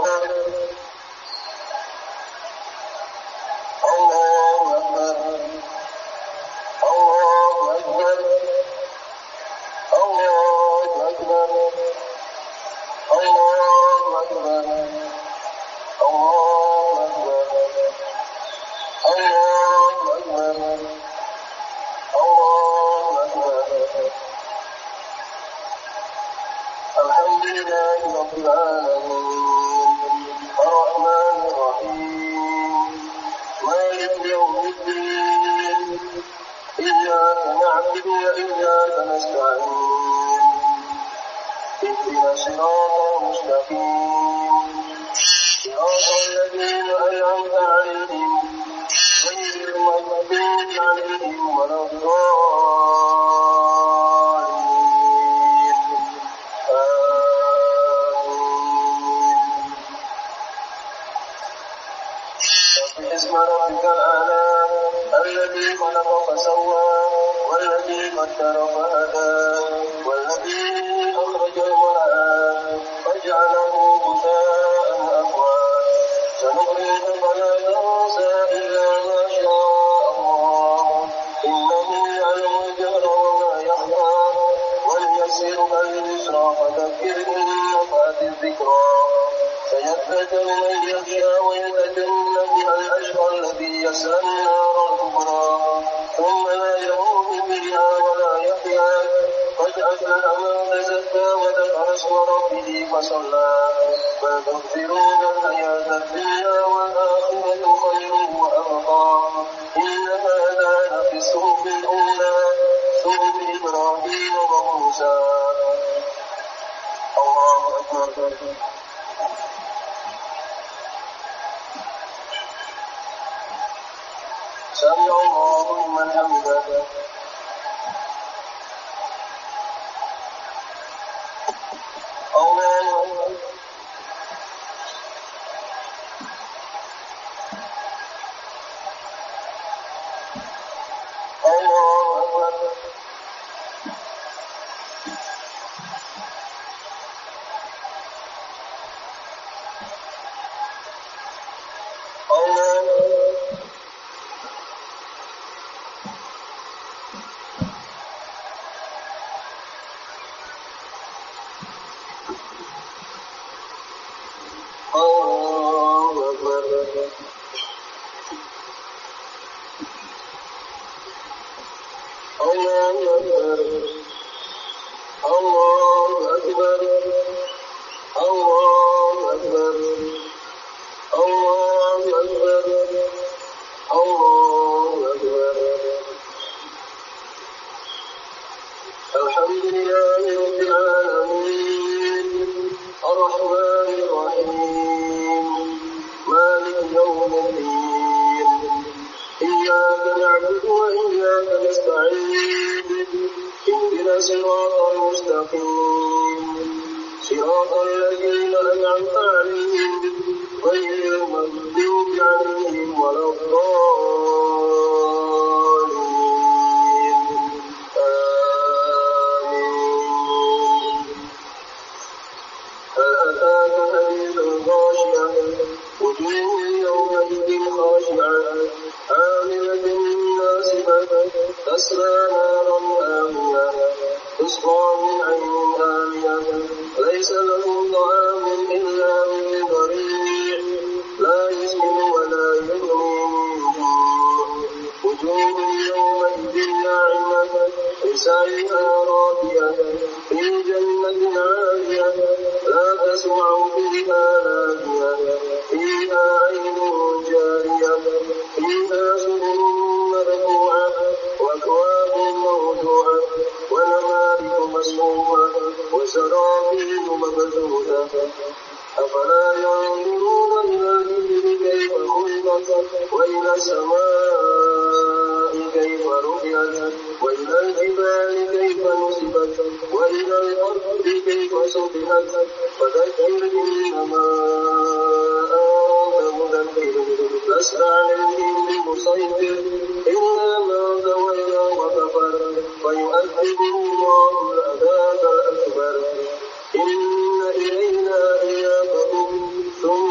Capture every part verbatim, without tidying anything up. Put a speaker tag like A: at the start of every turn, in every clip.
A: ثم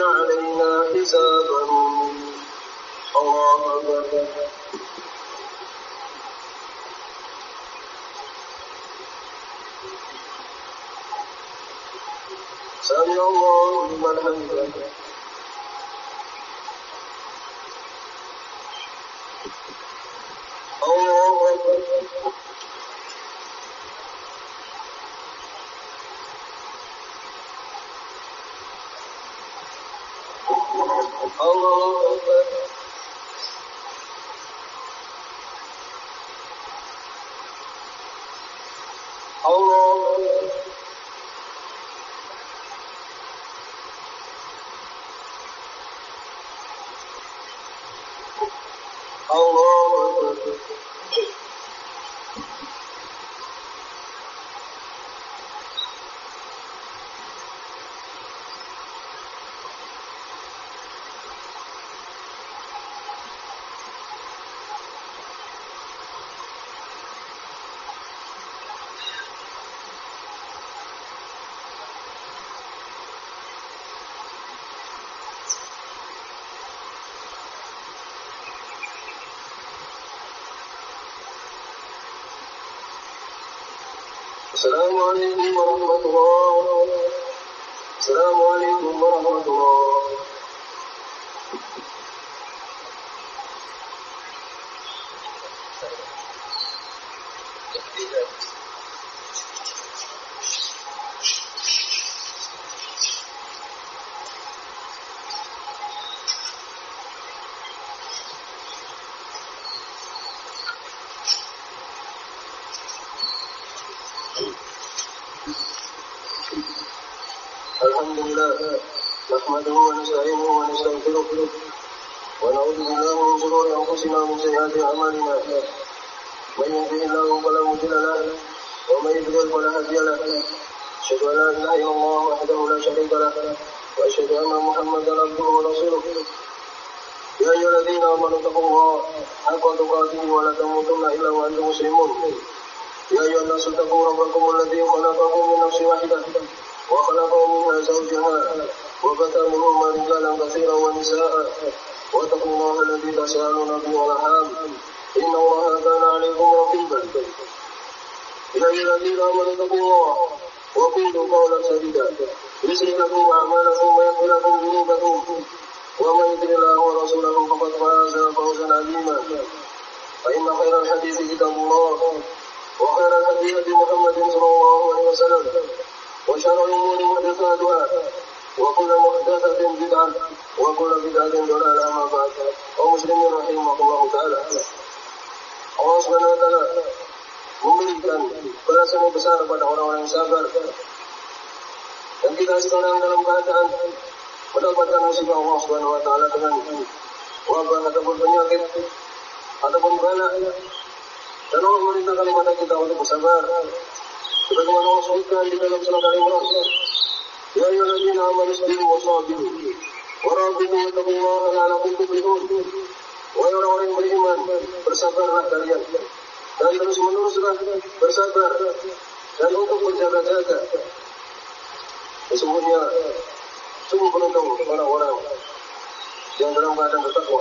A: علينا حسابهم. الله أكبر. سمع الله لمن حمده. الله أكبر. الله أكبر. الله أكبر. الله أكبر. السلام عليكم ورحمة الله. السلام عليكم ورحمة الله. الحمد لله نحمده ونستعينه ونستغفره ونعوذ بالله من شرور أنفسنا ومن سيئات أعمالنا. من يهده الله فلا مضل له ومن يضلل فلا هادي له. أشهد أن لا إله إلا الله وحده لا شريك له وأشهد أن محمدا عبده ورسوله. يا أيها الذين آمنوا اتقوا الله حق تقاته ولا تموتن إلا وأنتم مسلمون. يا أيها الناس اتقوا ربكم الذي خلقكم من نفس واحدة وخلق منها زوجها وبث منهما رجالا كثيرا ونساء واتقوا الله الذي تساءلون به والأرحام إن الله كان عليكم رقيبا. يا أيها الذين آمنوا اتقوا الله وقولوا قولا سديدا يصلح لكم أعمالكم ويغفر لكم ذنوبكم ومن يطع الله ورسوله فقد فاز فوزا عظيما. فإن خير الحديث كتاب الله وخير الهدي هدي محمد صلى الله عليه وسلم وشر الأمور محدثاتها وكل محدثة بدعة وكل بدعة ضلالة. أما بعد. kaum muslimin rahimahullah ta'ala, Allah subhanahu wa ta'ala memberikan balasan yang besar kepada orang-orang yang sabar, dan kita sekarang dalam keadaan mendapatkan musibah Allah subhanahu wa ta'ala dengan wabah ataupun penyakit ataupun bala, dan Allah memerintahkan kepada kita untuk bersabar sebagaimana Allah sebutkan di dalam surah Al-Imran. Ya ayyuhalladzina amanu sabiru wasabiru warabitu wattaqullaha la'allakum tuflihun. Wahai orang-orang yang beriman, bersabarlah kalian dan terus meneruslah bersabar dan untuk berjaga-jaga. Sesungguhnya sungguh beruntung orang-orang yang dalam keadaan bertakwa.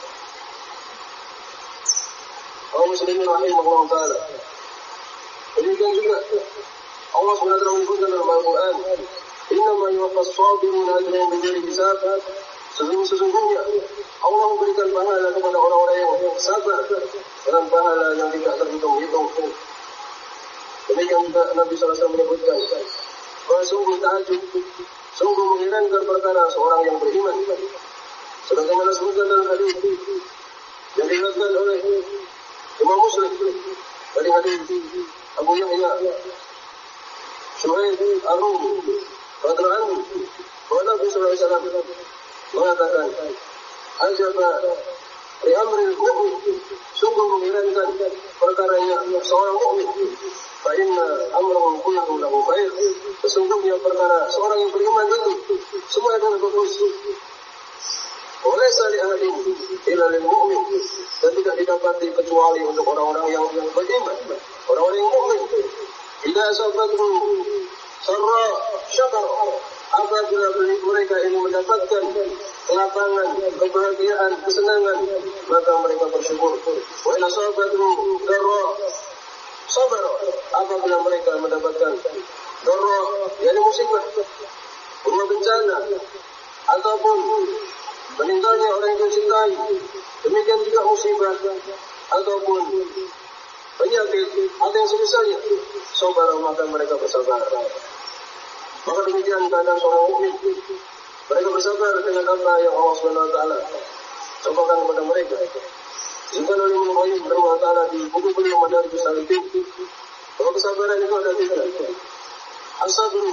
A: Kaum muslimin rahimahullah ta'ala, demikian juga Allah subhanahu wa taala menyebutkan dalam Al-Quran, innama yuwaffas sabiruna ajrahum bighairi hisab. Sesungguhnya Allah memberikan pahala kepada orang-orang yang sabar dengan pahala yang tidak terhitung-hitung. Demikian juga Nabi sallallahu alaihi wasallam menyebutkan bahwa sungguh ta'ajub, sungguh mengherankan perkara seorang yang beriman, sebagaimana disebutkan dalam hadis yang diriwayatkan oleh Imam Muslim dari hadis Abu Yahya Shu'aib Ar-Rumi radhiyallahu anhu, bahwa Nabi sallallahu alaihi wasallam mengatakan, ajaba li amril mu'min, sungguh mengherankan perkaranya seorang mukmin, fa inna amrahu kulluhu lahu khair. Sesungguhnya perkara seorang yang beriman itu semua adalah bagus. Oleh sali ahli ila lil mu'min, dan tidak didapati kecuali untuk orang-orang yang beriman, orang-orang yang mukmin. Tidak sahabatku sarra syakara. Apabila mereka ini mendapatkan kelapangan, kebahagiaan, kesenangan, maka mereka bersyukur. Wa in asabathu darra sabara. Apabila mereka mendapatkan darra, yakni musibah, berupa bencana, ataupun meninggalnya orang yang dicintai, demikian juga musibah ataupun penyakit atau yang semisalnya, sabar, maka mereka bersabar. Maka demikian keadaan seorang mukmin, mereka bersabar dengan apa yang Allah Subhanahu Wa Taala contohkan kepada mereka. Jika oleh Ibnu Qayyim rahimahullah taala di buku beliau Madarijus Salikin, bahwa kesabaran itu ada tiga. As-sabru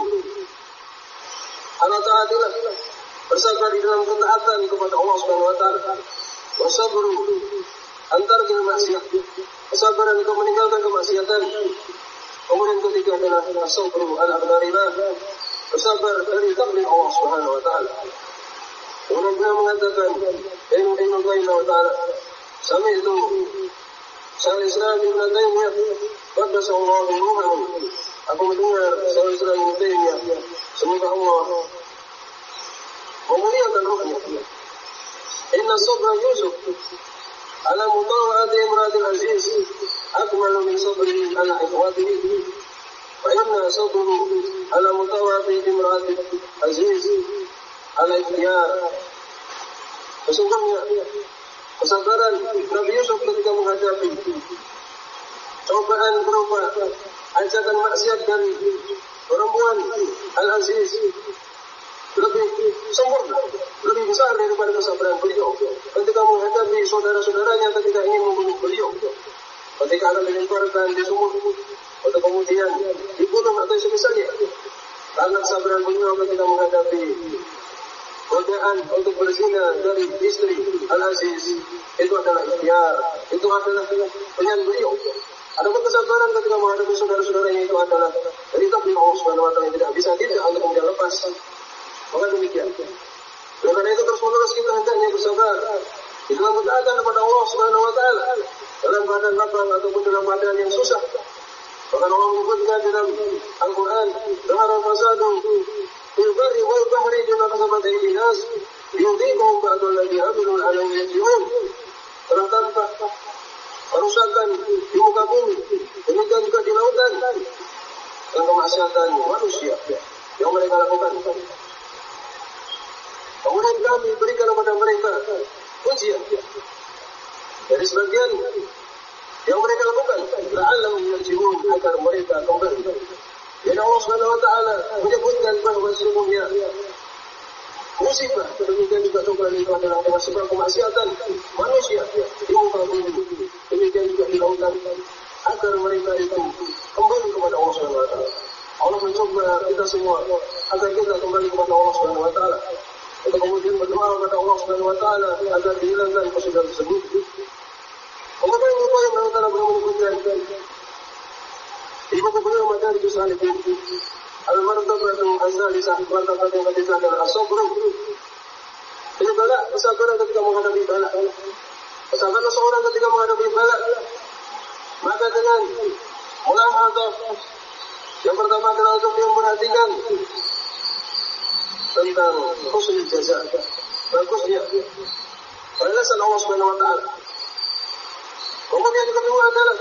A: ala ta'atillah, bersabar di dalam ketaatan kepada Allah Subhanahu Wa Taala. Wasabru antar kil maksiat, kesabaran untuk meninggalkan kemaksiatan. Kemudian ketiga adalah as-sabru ala aqdarillah, bersabar dari takdir Allah Subhanahu Wa Taala. Kemudian beliau mengatakan, Ibnu Qayyim taala, sami'tu Syaikhul Islam Ibnu Taimiyah qaddasallahu ruhahu. Aku mendengar Syaikhul Islam Ibnu Taimiyah, semoga Allah memuliakan ruhnya. Inna sabra Yusuf ala mutawa'ati imratil aziz akmalu min sabrihi ala ikhwatihi. Wa inna sabru ala mutawa'ati imratil aziz ala ikhtiyar. Sesungguhnya kesabaran Nabi Yusuf ketika menghadapi cobaan berupa ajakan maksiat dari perempuan Al-Aziz lebih sempurna, lebih besar daripada kesabaran beliau ketika menghadapi saudara-saudaranya ketika ingin membunuh beliau, ketika akan dilemparkan di sumur atau kemudian dibunuh atau semisalnya. Karena kesabaran beliau ketika menghadapi godaan untuk berzina dari istri Al-Aziz, itu adalah ikhtiar, itu adalah pilihan beliau. Adapun kesabaran ketika menghadapi saudara-saudaranya itu adalah dari takdir Allah Subhanahu Wa Taala yang tidak bisa tidak untuk kemudian lepas. Maka demikian. Oleh karena itu terus menerus kita hendaknya bersabar di dalam ketaatan kepada Allah Subhanahu Wa Taala dalam keadaan lapang ataupun dalam keadaan yang susah. Bahkan Allah menyebutkan dalam Al-Quran, "Zahara al-fasadu fil barri wal bahri bima kasabat aydin nas liyudhiqahum ba'da alladhi 'amilu la'allahum yarji'un." Telah tampak kerusakan di muka bumi, demikian juga di lautan, dan kemaksiatan manusia yang mereka lakukan. Kemudian kami berikan kepada mereka ujian dari sebagian yang mereka lakukan, la'allahum yarji'un, agar mereka kembali. Dan Allah Subhanahu Wa Taala menyebutkan bahawa sesungguhnya musibah demikian juga cobaan itu adalah dengan sebab kemaksiatan manusia di muka bumi, demikian juga di lautan, agar mereka itu kembali kepada Allah Subhanahu Wa Taala. Allah mencoba kita semua agar kita kembali kepada Allah Subhanahu Wa Taala, untuk kemudian berdoa kepada Allah Subhanahu Wa Taala agar dihilangkan kesudahan tersebut. Kemudian Allah yang Taala belum menyebutkan di buku beliau Madarijus Salikin, al-martabatu az-zalisah, martabat yang ketiga adalah as-sabru. Ini bala, kesabaran ketika menghadapi bala. Kesabaran seorang ketika menghadapi bala, maka dengan mulahadzah, yang pertama adalah untuk dia memperhatikan tentang husnul jaza, bagusnya balasan Allah Subhanahu Wa Taala. Kemudian yang kedua adalah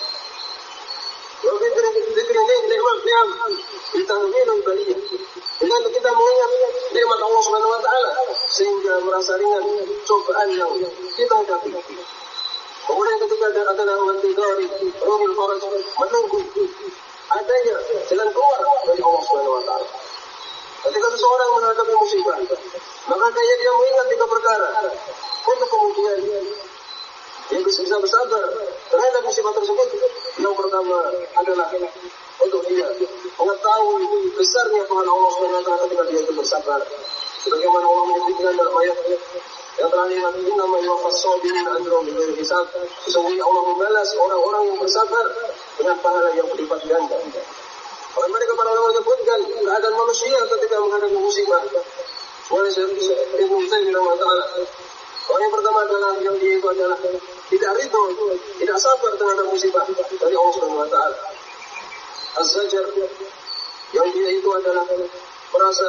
A: zikri nikmat ni'am bitahmilul baliyah, dengan kita mengingat nikmat Allah Subhanahu Wa Taala sehingga merasa ringan cobaan yang kita hadapi. Kemudian ketika adalah wantidari ruhul faraj, menunggu adanya jalan keluar dari Allah Subhanahu Wa Taala. Ketika seseorang menghadapi musibah, maka dia dia mengingat tiga perkara untuk kemudian dia bisa bersabar terhadap musibah tersebut. Yang pertama adalah untuk dia mengetahui besarnya Tuhan Allah Subhanahu Wa Taala ketika dia itu bersabar. Sebagaimana Allah menyebutkan dalam ayat yang terakhir, "Innama yuwaffas sabirina ajrahum bighairi hisab." Sesungguhnya Allah membalas orang-orang yang bersabar dengan pahala yang berlipat ganda. Oleh mereka para ulama menyebutkan keadaan manusia ketika menghadapi musibah. Oleh Ibnu Taimiyah taala, orang yang pertama adalah yang dia itu adalah tidak ridho, tidak sabar terhadap musibah dari Allah Subhanahu Wa Taala. Az-zajar yang dia itu adalah merasa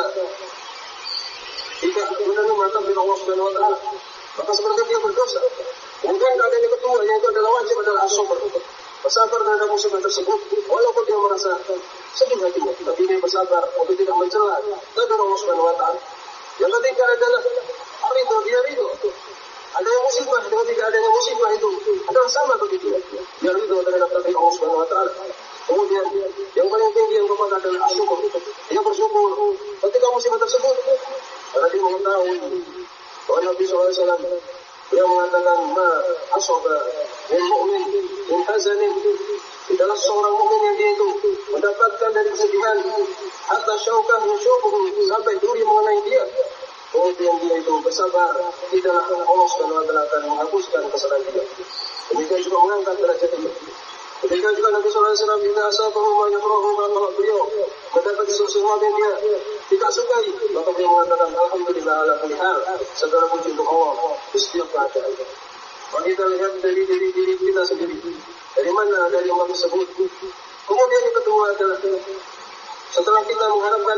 A: tidak menerima takdir Allah Subhanahu wa taala, maka sebenarnya dia berdosa. Kemudian adanya kedua, yaitu adalah wajib adalah as-sabr, bersabar terhadap musibah tersebut, walaupun dia merasa sedih hatinya, tapi dia bersabar untuk tidak mencela takdir Allah Subhanahu wa taala. Yang ketiga adalah ridho, dia ridho. Ada yang musibah dengan tidak adanya musibah itu adalah sama begitu. Dia ridho terhadap takdir Allah Subhanahu wa taala. Kemudian yang paling tinggi yang keempat adalah asyukur. Dia bersyukur ketika musibah tersebut, karena dia mengetahui bahwa Nabi shallallahu alaihi wasallam beliau mengatakan ma asaba min mu'min min hazanin, tidaklah seorang mukmin yang dia itu mendapatkan dari kesedihan hatta syaukah yusyukuhu, sampai duri mengenai dia, kemudian dia itu bersabar, tidaklah Allah Subhanahu wa taala akan menghapuskan kesalahan dia. Demikian juga mengangkat derajat dia. Demikian juga Nabi shallallahu alaihi wasallam tidak asabahu ma yakrahu, kalau beliau mendapat sesuatu yang dia tidak sukai, maka beliau mengatakan alhamdulillah ala kulli hal, segala puji untuk Allah di setiap keadaan. Maka kita lihat dari diri diri kita sendiri, dari mana dari yang tersebut. Kemudian yang kedua adalah setelah kita mengharapkan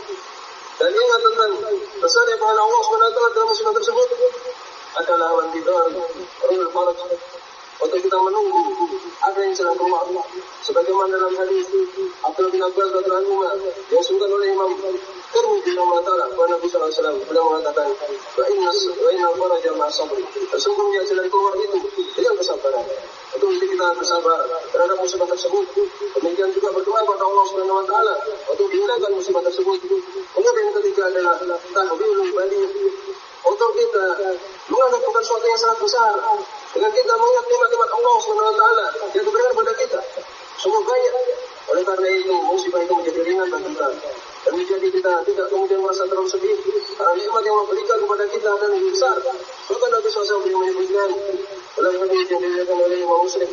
A: dan ingat tentang besarnya pahala Allah Subhanahu wa taala dalam musibah tersebut, adalah wantidar rul faraj, untuk kita menunggu ada yang sedang keluar. Sebagaimana dalam hadis Abdullah bin Abbas radhiyallahu anhu yang disebutkan oleh Imam Tirmidzi rahimahullah, bahwa Nabi sallallahu alaihi wasallam beliau mengatakan, "Wa inna wa inna faraja ma'a sabr." Sesungguhnya jalan keluar itu dengan kesabaran. Untuk itu kita bersabar terhadap musibah tersebut. Demikian juga berdoa kepada Allah Subhanahu wa taala untuk dihilangkan musibah tersebut. Kemudian yang ketiga adalah tahwilul bali, untuk kita menganggap bukan sesuatu yang sangat besar dengan kita mengingat nikmat-nikmat Allah Subhanahu wa taala yang diberikan kepada kita. Sungguh banyak. Oleh karena itu musibah itu menjadi ringan bagi kita, dan menjadi kita tidak kemudian merasa terlalu sedih karena nikmat yang Allah berikan kepada kita akan lebih besar. Maka Nabi shallallahu alaihi wasallam menyebutkan dalam hadis yang diriwayatkan oleh Imam Muslim,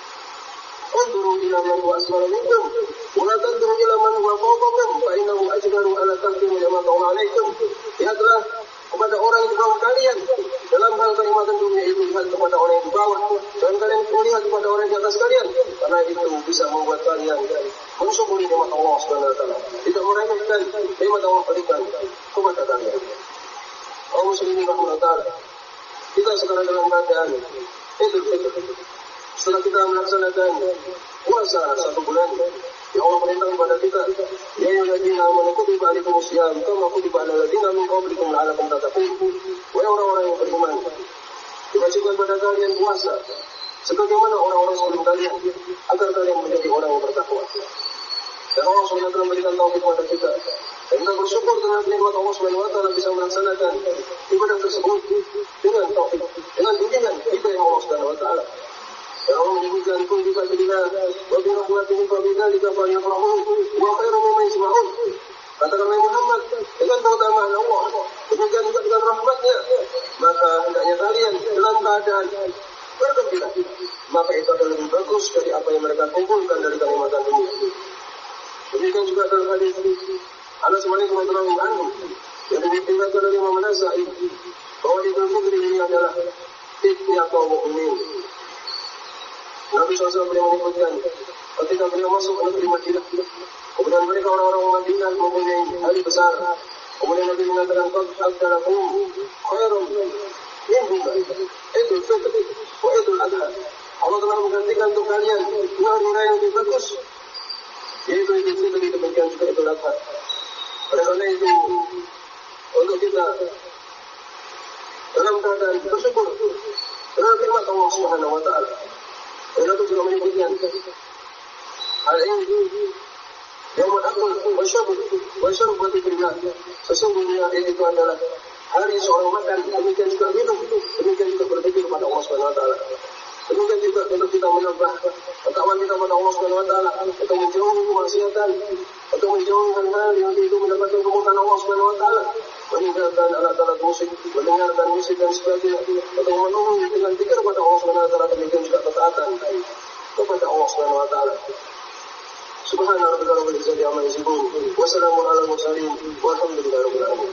A: "Unduru ila man huwa asfala minkum, wa la tanduru ila man huwa fawqakum, fa innahu ajdaru ala tahkimu ni'matallahi 'alaikum." Lihatlah kepada orang yang di bawah kalian dalam hal kenikmatan dunia itu, lihat kepada orang yang di bawah, dan kalian melihat kepada orang yang di atas kalian, karena itu bisa membuat kalian mensyukuri nikmat Allah Subhanahu wa taala, tidak meremehkan nikmat Allah berikan kepada kalian. Kaum muslimin rahimahullah, kita sekarang dalam keadaan Idul Fitr. Setelah kita melaksanakan puasa satu bulan, yang Allah perintahkan kepada kita, ya ayyuhalladzina amanu kutiba alaikumus syiyam kama kutiba alal ladzina min qablikum la'allakum tattaqun. Wahai orang-orang yang beriman, diwajibkan pada kalian puasa sebagaimana orang-orang sebelum kalian, agar kalian menjadi orang yang bertakwa. Dan Allah Subhanahu wa taala memberikan taufik kepada kita, dan kita bersyukur dengan nikmat Allah Subhanahu wa taala bisa melaksanakan ibadah tersebut dengan taufik, dengan bimbingan hidayah Allah Subhanahu wa taala. Dan Allah menyebutkan kul bi fadlillah wa bi rahmatihi fa bidzalika falyafrahu wa khairum mimma yajma'un. Katakan Muhammad, dengan keutamaan Allah, demikian juga dengan rahmatnya, maka hendaknya kalian dalam keadaan bergembira, maka itu adalah lebih bagus dari apa yang mereka kumpulkan dari kenikmatan dunia. Demikian juga dalam hadis Anas bin Malik radhiyallahu anhu yang diriwayatkan oleh Imam An-Nasa'i, bahwa Idul Fitri ini adalah fitnya kaum mukminin. Nabi shallallahu alaihi wasallam beliau menyebutkan ketika beliau masuk ke negeri Madinah, kemudian mereka orang-orang Madinah mempunyai hari besar, kemudian Nabi mengatakan qad abdalakum khairum minhuma Idul Fitri wa Idul Adha. Allah telah menggantikan untuk kalian dua hari raya yang lebih bagus, yaitu Idul Fitri, demikian juga Idul Adha. Oleh karena itu, untuk kita dalam keadaan bersyukur terhadap nikmat Allah Subhanahu wa taala. Dan aku juga menyebutkan hal ini yaumul akul wa syurb wa syurb wa dzikrillah. Sesungguhnya itu adalah hari seorang makan, demikian juga minum, demikian juga berzikir kepada Allah Subhanahu wa taala. Demikian juga untuk kita menambah ketakwaan kita kepada Allah Subhanahu wa taala, untuk menjauhi kemaksiatan, untuk menjauhi hal-hal yang itu mendapatkan kemurkaan Allah Subhanahu wa taala, meninggalkan alat-alat musik, mendengarkan musik dan sebagainya, untuk memenuhi dengan zikir kepada Allah Subhanahu wa taala, demikian juga ketaatan kepada Allah Subhanahu wa taala. Subhana rabbika rabbil izzati amma yasifun, wa salamun alal mursalin, walhamdulillahi rabbil alamin.